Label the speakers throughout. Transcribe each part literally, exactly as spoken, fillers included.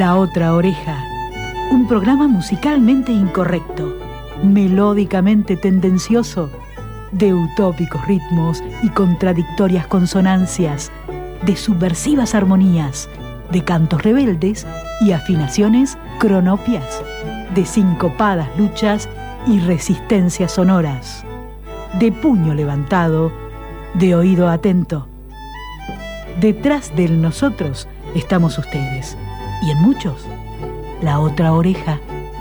Speaker 1: La Otra Oreja, un programa musicalmente incorrecto, melódicamente tendencioso, de utópicos ritmos y contradictorias consonancias, de subversivas armonías, de cantos rebeldes y afinaciones cronopias, de sincopadas luchas y resistencias sonoras, de puño levantado, de oído atento. Detrás del nosotros estamos ustedes, y en muchos, la otra oreja.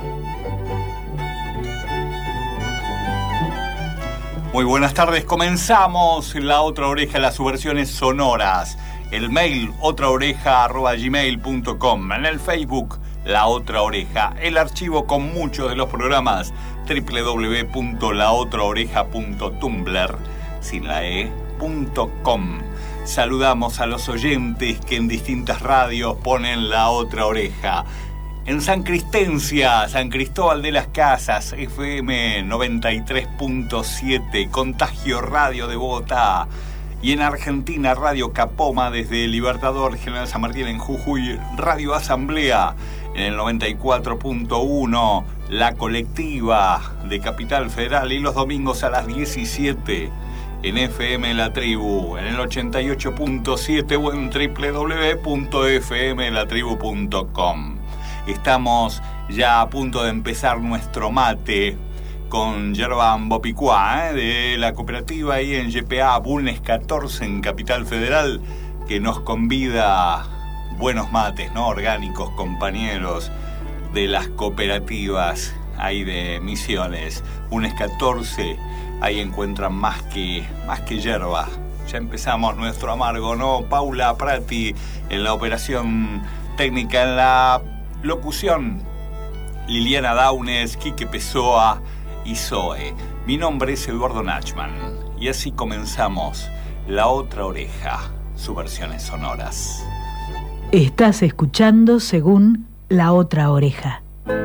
Speaker 2: Muy buenas tardes, comenzamos La Otra Oreja, las subversiones sonoras. El mail otraoreja arroba gmail punto com, en el Facebook La Otra Oreja, el archivo con muchos de los programas doble u doble u doble u punto la otra oreja punto tumblr sin la e punto com. Saludamos a los oyentes que en distintas radios ponen La Otra Oreja. En San Cristencia, San Cristóbal de las Casas, F M noventa y tres punto siete, Contagio Radio de Bogotá. Y en Argentina, Radio Capoma desde Libertador, General San Martín en Jujuy, Radio Asamblea en el noventa y cuatro punto uno, La Colectiva de Capital Federal, y los domingos a las diecisiete en F M La Tribu, en el ochenta y ocho punto siete o en doble u doble u doble u punto f m la tribu punto com. Estamos ya a punto de empezar nuestro mate con yerba Ambopicua, ¿eh? de la cooperativa ahí en G P A Bulnes catorce en Capital Federal, que nos convida a buenos mates, ¿no? Orgánicos, compañeros de las cooperativas ahí de Misiones. Bulnes catorce, ahí encuentran más que, más que yerba. Ya empezamos nuestro amargo, ¿no? Paula Prati en la operación técnica, en la locución Liliana Daunes, Quique Pessoa y Zoe. Mi nombre es Eduardo Nachman y así comenzamos La Otra Oreja, subversiones sonoras.
Speaker 1: Estás escuchando según La Otra Oreja.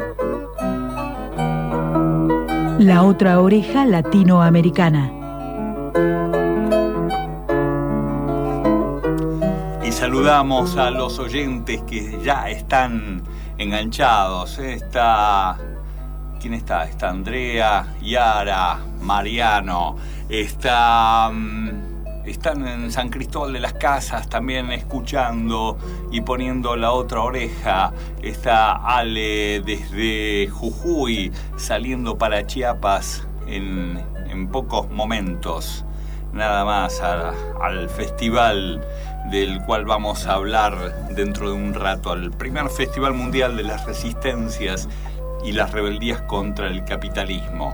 Speaker 1: La Otra Oreja latinoamericana.
Speaker 2: Y saludamos a los oyentes que ya están enganchados. Está... ¿Quién está? Está Andrea, Yara, Mariano. Está... Están en San Cristóbal de las Casas también escuchando y poniendo La Otra Oreja. Está Ale desde Jujuy saliendo para Chiapas en, en pocos momentos. Nada más a, al festival del cual vamos a hablar dentro de un rato. Al primer Festival Mundial de las Resistencias y las Rebeldías contra el Capitalismo.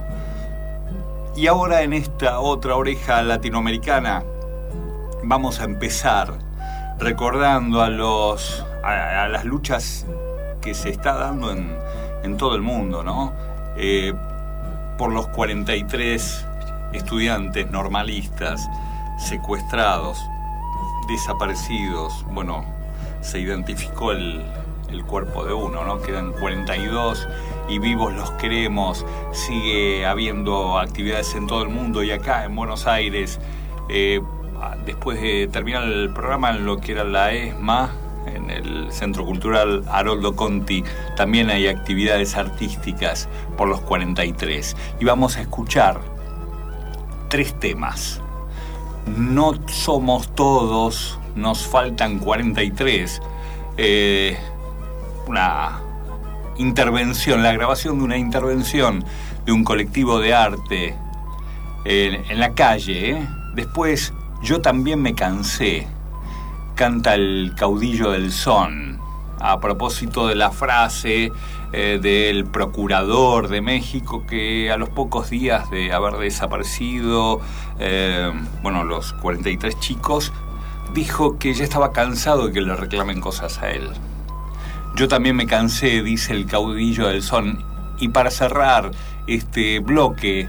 Speaker 2: Y ahora en esta Otra Oreja latinoamericana vamos a empezar recordando a los a, a las luchas que se está dando en, en todo el mundo, ¿no? Eh, por los cuarenta y tres estudiantes normalistas secuestrados, desaparecidos. Bueno, se identificó el, el cuerpo de uno, ¿no? Quedan cuarenta y dos y vivos los queremos. Sigue habiendo actividades en todo el mundo y acá en Buenos Aires. Eh, Después de terminar el programa en lo que era la ESMA, en el Centro Cultural Haroldo Conti, también hay actividades artísticas por los cuarenta y tres. Y vamos a escuchar tres temas. No somos todos, nos faltan cuarenta y tres. Eh, una intervención, la grabación de una intervención de un colectivo de arte eh, en la calle. ¿eh? Después... Yo también me cansé, canta el caudillo del son, a propósito de la frase eh, del procurador de México que a los pocos días de haber desaparecido, eh, bueno, los cuarenta y tres chicos, dijo que ya estaba cansado de que le reclamen cosas a él. Yo también me cansé, dice el caudillo del son. Y para cerrar este bloque,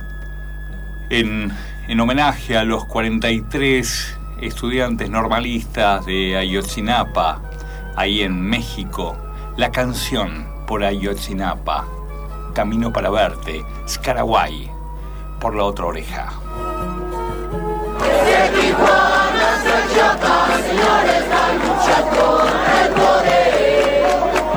Speaker 2: en... En homenaje a los cuarenta y tres estudiantes normalistas de Ayotzinapa, ahí en México, la canción por Ayotzinapa, Camino para Verte, Scaraguay, por La Otra Oreja.
Speaker 3: Desde Tijuana hasta Chiapas, señores, la lucha por el poder.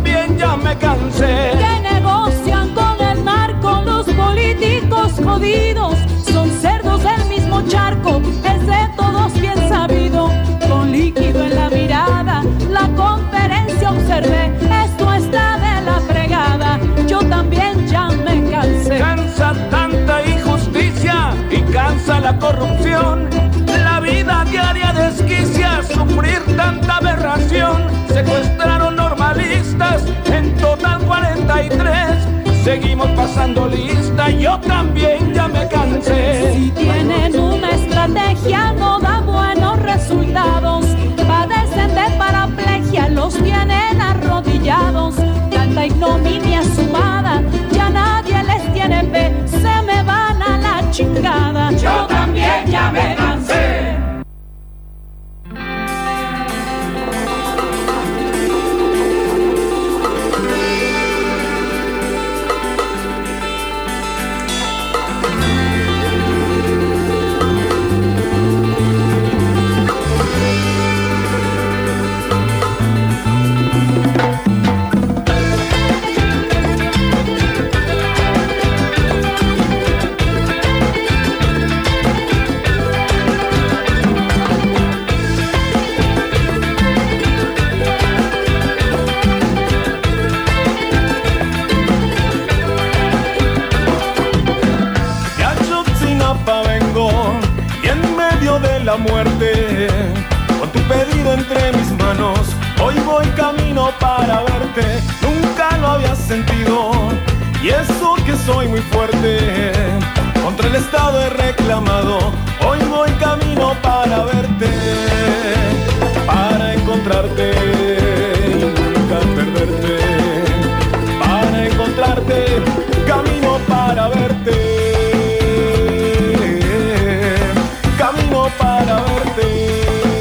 Speaker 3: también ya me cansé.
Speaker 4: Que negocian con el narco, los políticos jodidos son cerdos del mismo charco, es de todos bien sabido. Con líquido en la mirada, la conferencia observé, esto está de la fregada, yo también ya me cansé.
Speaker 3: Cansa tanta injusticia y cansa la corrupción, la vida diaria desquicia, sufrir tanta aberración. Secuestraron normalistas, en total cuarenta y tres, seguimos pasando lista, yo también ya me cansé.
Speaker 4: Si tienen una estrategia no da buenos resultados, padecen de paraplegia, los tienen arrodillados. Tanta ignominia sumada, ya nadie les tiene fe, se me van a la chingada.
Speaker 3: Yo también ya me cansé.
Speaker 5: La muerte, con tu pedido entre mis manos, hoy voy camino para verte, nunca lo había sentido, y eso que soy muy fuerte, contra el Estado he reclamado, hoy voy camino para verte, para encontrarte y nunca perderte, para encontrarte, camino para verte. Para verte.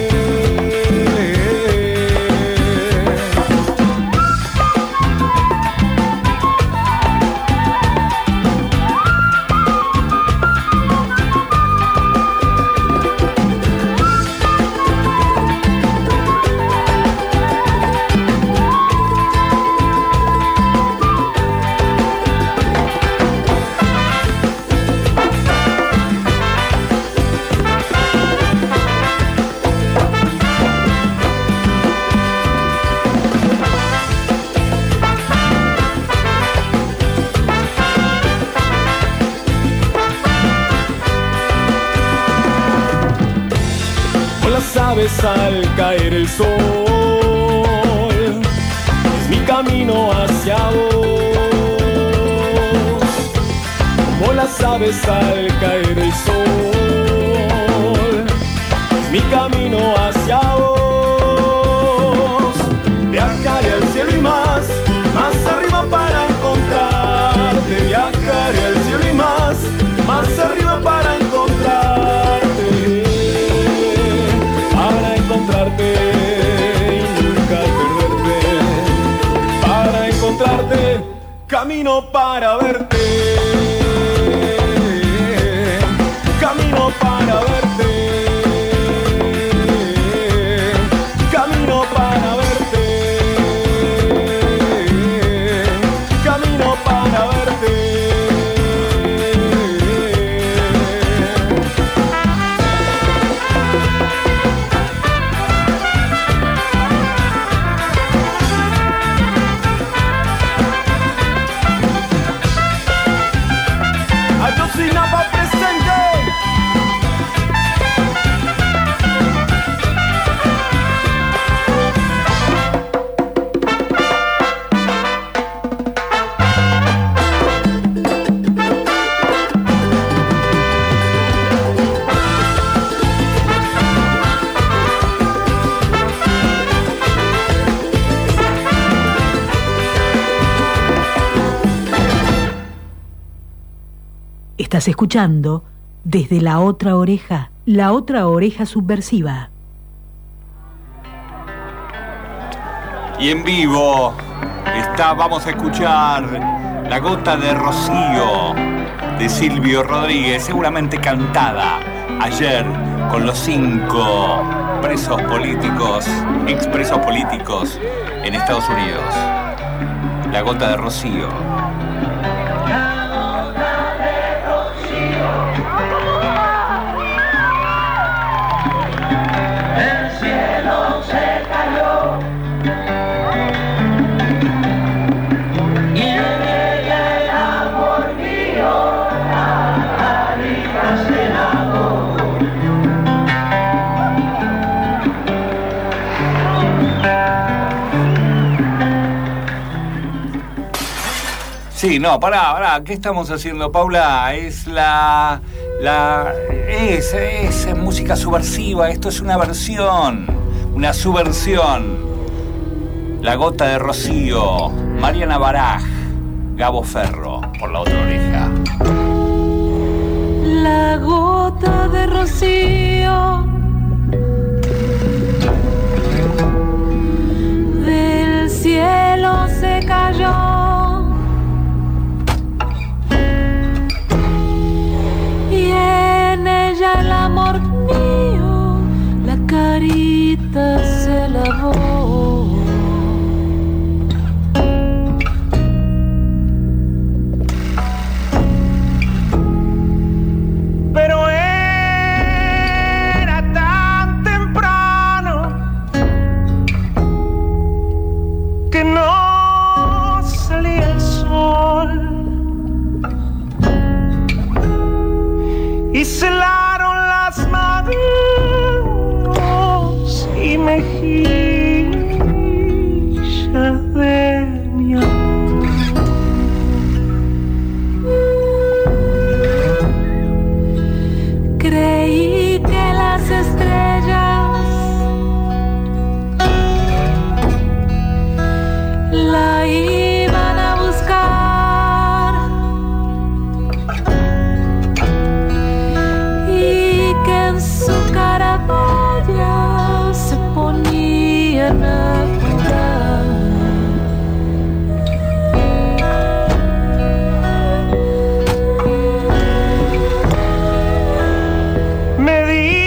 Speaker 5: Sabes al caer el sol, es mi camino hacia vos. Como las aves al caer el sol, es mi camino hacia vos. Viajaré al cielo y más, más arriba para encontrarte. Viajaré al cielo y más, más arriba para encontrarte. Encontrarte y nunca perderte, para encontrarte, camino para verte, camino para verte, camino para verte, camino para verte.
Speaker 1: Estás escuchando desde la otra oreja, la otra oreja subversiva.
Speaker 2: Y en vivo está, vamos a escuchar La gota de rocío de Silvio Rodríguez, seguramente cantada ayer con los cinco presos políticos, expresos políticos en Estados Unidos. La gota de rocío. Sí, no, pará, pará, ¿qué estamos haciendo, Paula? Es la... la es, es música subversiva, esto es una versión, una subversión. La gota de rocío, Mariana Baraj, Gabo Ferro, por la otra oreja.
Speaker 4: La gota de rocío del cielo se cayó. El amor mío, la carita se lavó.
Speaker 3: Pero era tan temprano que no salía el sol y se la manos y mejillas de mi amor.
Speaker 4: Creí que las estrellas la iban a buscar y que en su cara bella se ponían a jurar.
Speaker 3: Me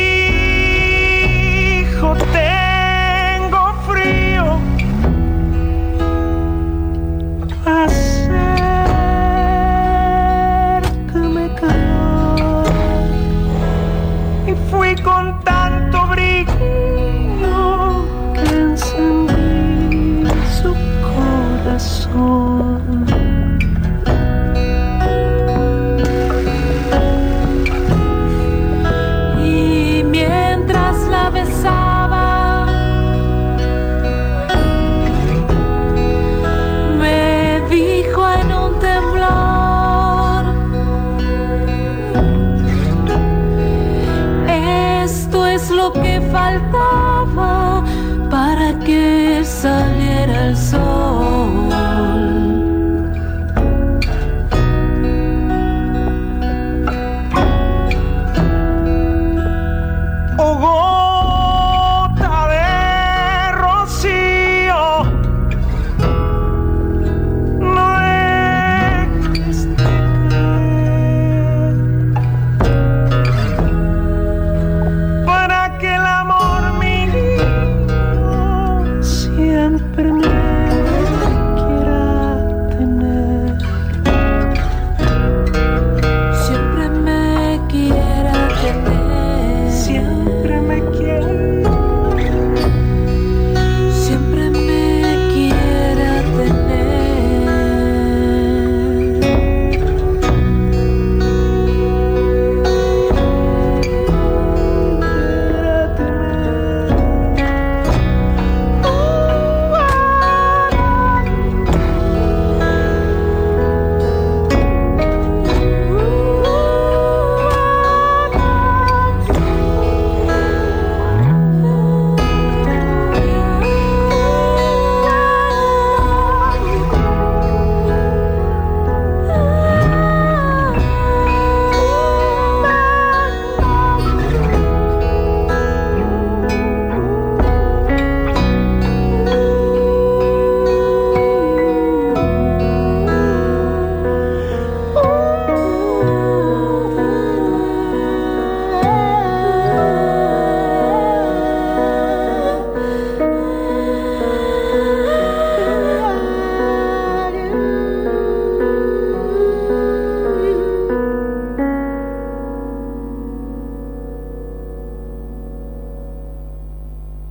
Speaker 3: dijo tengo frío, acércame calor, y fui con tanto brillo que encendí su corazón.
Speaker 4: Y mientras la besaba, me dijo en un temblor: esto es lo que faltaba para que saliera el sol.
Speaker 3: Oh, gota de rocío, no dejes de caer para que el amor mío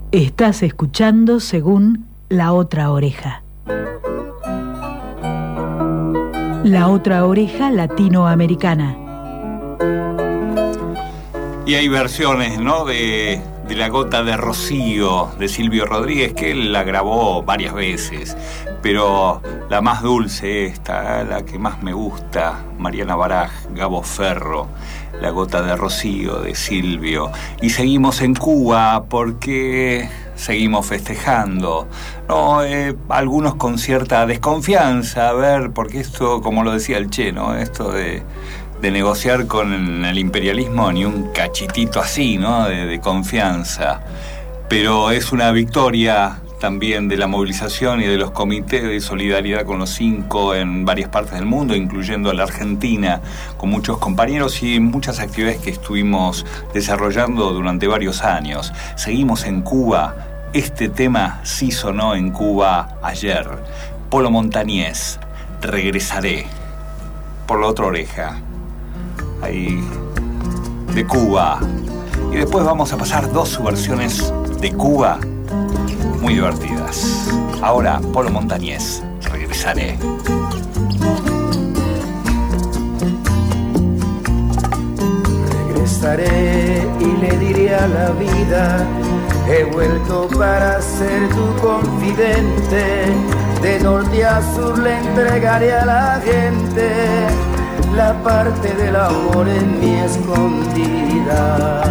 Speaker 1: Estás escuchando según La Otra Oreja. La Otra Oreja latinoamericana.
Speaker 2: Y hay versiones, ¿no?, de, de La Gota de Rocío, de Silvio Rodríguez, que él la grabó varias veces. Pero la más dulce esta, la que más me gusta, Mariana Baraj, Gabo Ferro, La Gota de Rocío, de Silvio. Y seguimos en Cuba porque seguimos festejando, ¿no? Eh, algunos con cierta desconfianza, a ver, porque esto, como lo decía el Che, ¿no?, esto de... de negociar con el imperialismo, ni un cachitito así, ¿no?, de, de confianza. Pero es una victoria también de la movilización y de los comités de solidaridad con los cinco en varias partes del mundo, incluyendo la Argentina, con muchos compañeros y muchas actividades que estuvimos desarrollando durante varios años. Seguimos en Cuba. Este tema sí sonó en Cuba ayer. Polo Montañés, Regresaré. Por La Otra Oreja. Ahí, de Cuba. Y después vamos a pasar dos subversiones de Cuba muy divertidas. Ahora, Polo Montañés, Regresaré.
Speaker 6: Regresaré y le diré a la vida: he vuelto para ser tu confidente. De norte a sur le entregaré a la gente la parte del amor en mi escondida.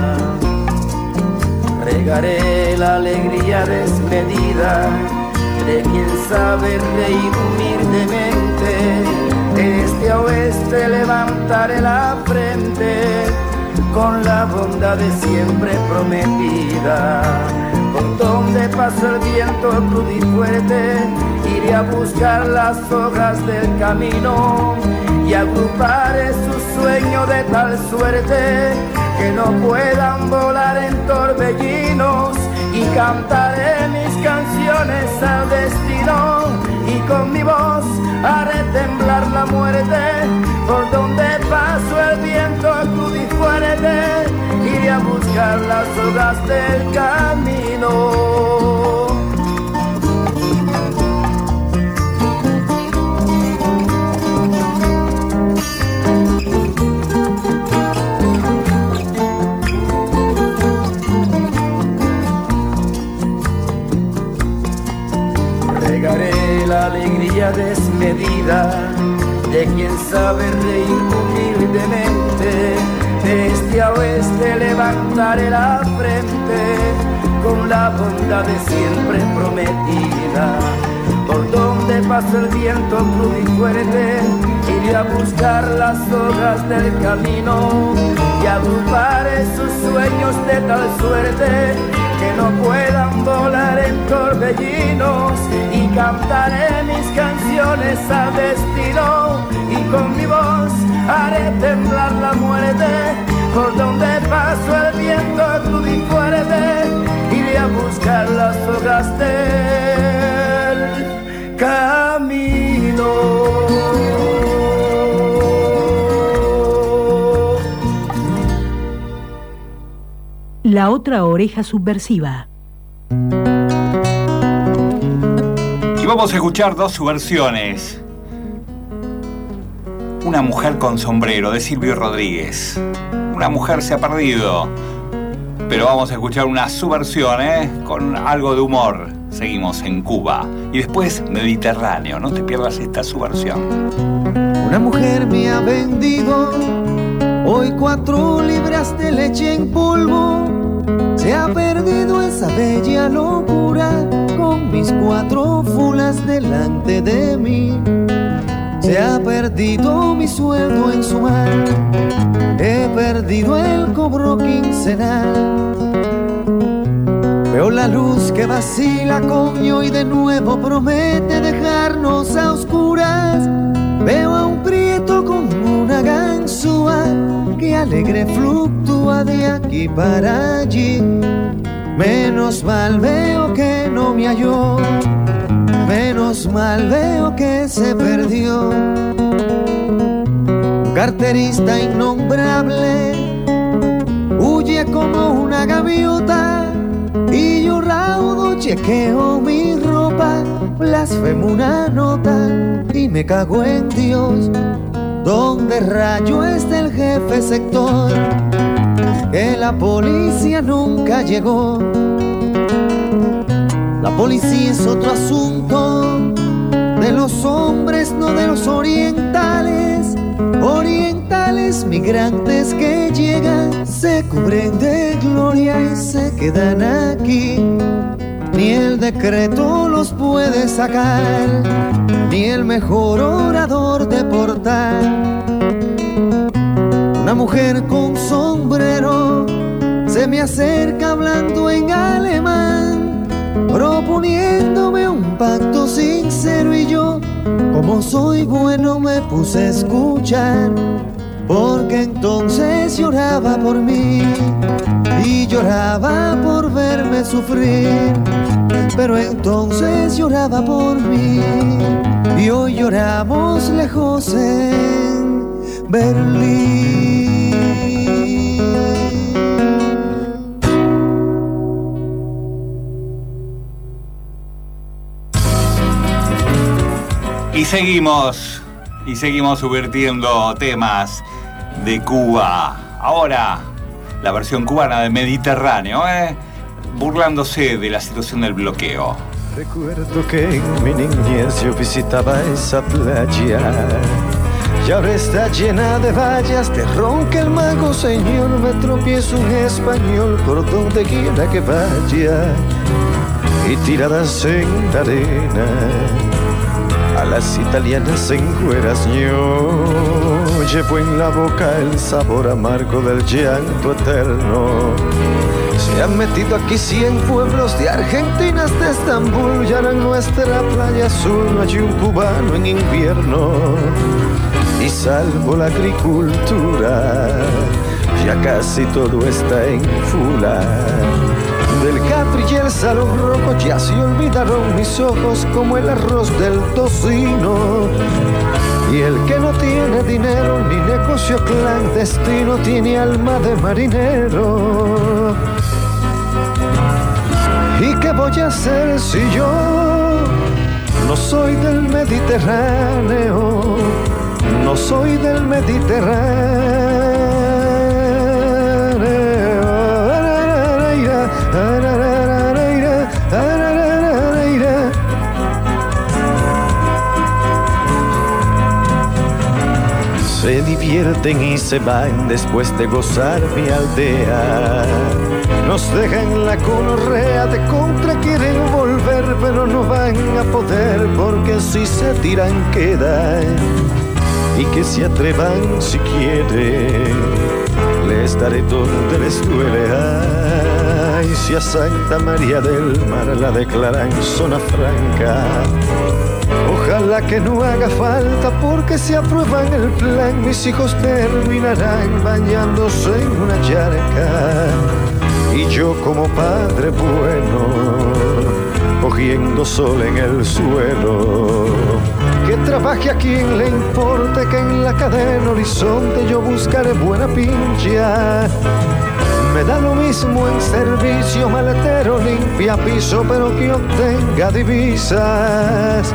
Speaker 6: Regaré la alegría desmedida de quien sabe reír humildemente. De este a oeste levantaré la frente con la bondad de siempre prometida. Por donde pasa el viento crudo y fuerte, iré a buscar las hojas del camino y agruparé su sueño de tal suerte que no puedan volar en torbellinos, y cantaré mis canciones al destino, y con mi voz haré temblar la muerte. Por donde paso el viento crudo y fuerte, iré a buscar las hojas del camino. Regaré la alegría desmedida de quien sabe reír humildemente. De este a oeste levantaré la frente con la bondad de siempre prometida. Por donde pasa el viento crudo y fuerte, iré a buscar las hojas del camino y agruparé sus sueños de tal suerte que no puedan volar en torbellinos, y cantaré mis canciones al destino, y con mi voz haré temblar la muerte. Por donde paso el viento crudo y fuerte, iré a buscar las hojas del camino.
Speaker 1: La Otra Oreja Subversiva.
Speaker 2: Y vamos a escuchar dos subversiones. Una mujer con sombrero, de Silvio Rodríguez. Una mujer se ha perdido. Pero vamos a escuchar una subversión, ¿eh?, con algo de humor. Seguimos en Cuba. Y después Mediterráneo. No te pierdas esta subversión.
Speaker 7: Una mujer me ha vendido hoy cuatro libras de leche en polvo. Se ha perdido esa bella locura con mis cuatro fulas delante de mí. Se ha perdido mi sueldo en su mar. He perdido el cobro quincenal. Veo la luz que vacila, coño, y de nuevo promete dejarnos a oscuras. Veo a un prieto con una ganzúa que alegre fluctúa de aquí para allí. Menos mal veo que no me halló, menos mal veo que se perdió. Un carterista innombrable huye como una gaviota y yo raudo chequeo mi ropa, blasfemo una nota y me cago en Dios. Donde rayo está el jefe sector, que la policía nunca llegó. La policía es otro asunto de los hombres, no de los orientales. Orientales migrantes que llegan, se cubren de gloria y se quedan aquí. Ni el decreto los puede sacar, ni el mejor orador deportar. Una mujer con sombrero se me acerca hablando en alemán, proponiéndome un pacto sincero, y yo, como soy bueno, me puse a escuchar, porque entonces lloraba por mí y lloraba por verme sufrir, pero entonces lloraba por mí y hoy lloramos lejos en Berlín.
Speaker 2: Y seguimos, y seguimos subvirtiendo temas de Cuba. Ahora, la versión cubana de Mediterráneo, ¿eh? burlándose de la situación del bloqueo.
Speaker 8: Recuerdo que en mi niñez yo visitaba esa playa, y ahora está llena de vallas, te ronca el mago, señor, me tropiezo un español por donde quiera que vaya, y tiradas en la arena a las italianas en cueras yo llevo en la boca el sabor amargo del llanto eterno. Se han metido aquí cien pueblos de Argentina hasta Estambul, y ahora en nuestra playa azul no hay un cubano en invierno. Y salvo la agricultura, ya casi todo está en fula. Del Capri y el Salón Rojo ya se olvidaron mis ojos como el arroz del tocino. Y el que no tiene dinero ni negocio clandestino tiene alma de marinero. ¿Y qué voy a hacer si yo no soy del Mediterráneo? No soy del Mediterráneo. Se divierten y se van después de gozar mi aldea. Nos dejan la conorrea, de contra quieren volver, pero no van a poder, porque si se tiran quedan. Y que se atrevan si quieren, les daré donde les duele. Ay, si a Santa María del Mar la declaran zona franca, ojalá que no haga falta, porque si aprueban el plan, mis hijos terminarán bañándose en una charca. Y yo como padre bueno, cogiendo sol en el suelo. Que trabaje a quien le importe, que en la cadena Horizonte yo buscaré buena pincha. Me da lo mismo en servicio, maletero, limpia piso, pero que obtenga divisas.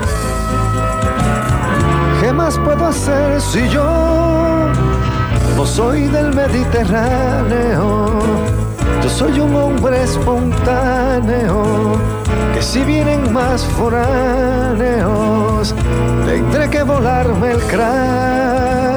Speaker 8: ¿Qué más puedo hacer si yo no soy del Mediterráneo? Yo soy un hombre espontáneo, que si vienen más foráneos, tendré que volarme el cráneo.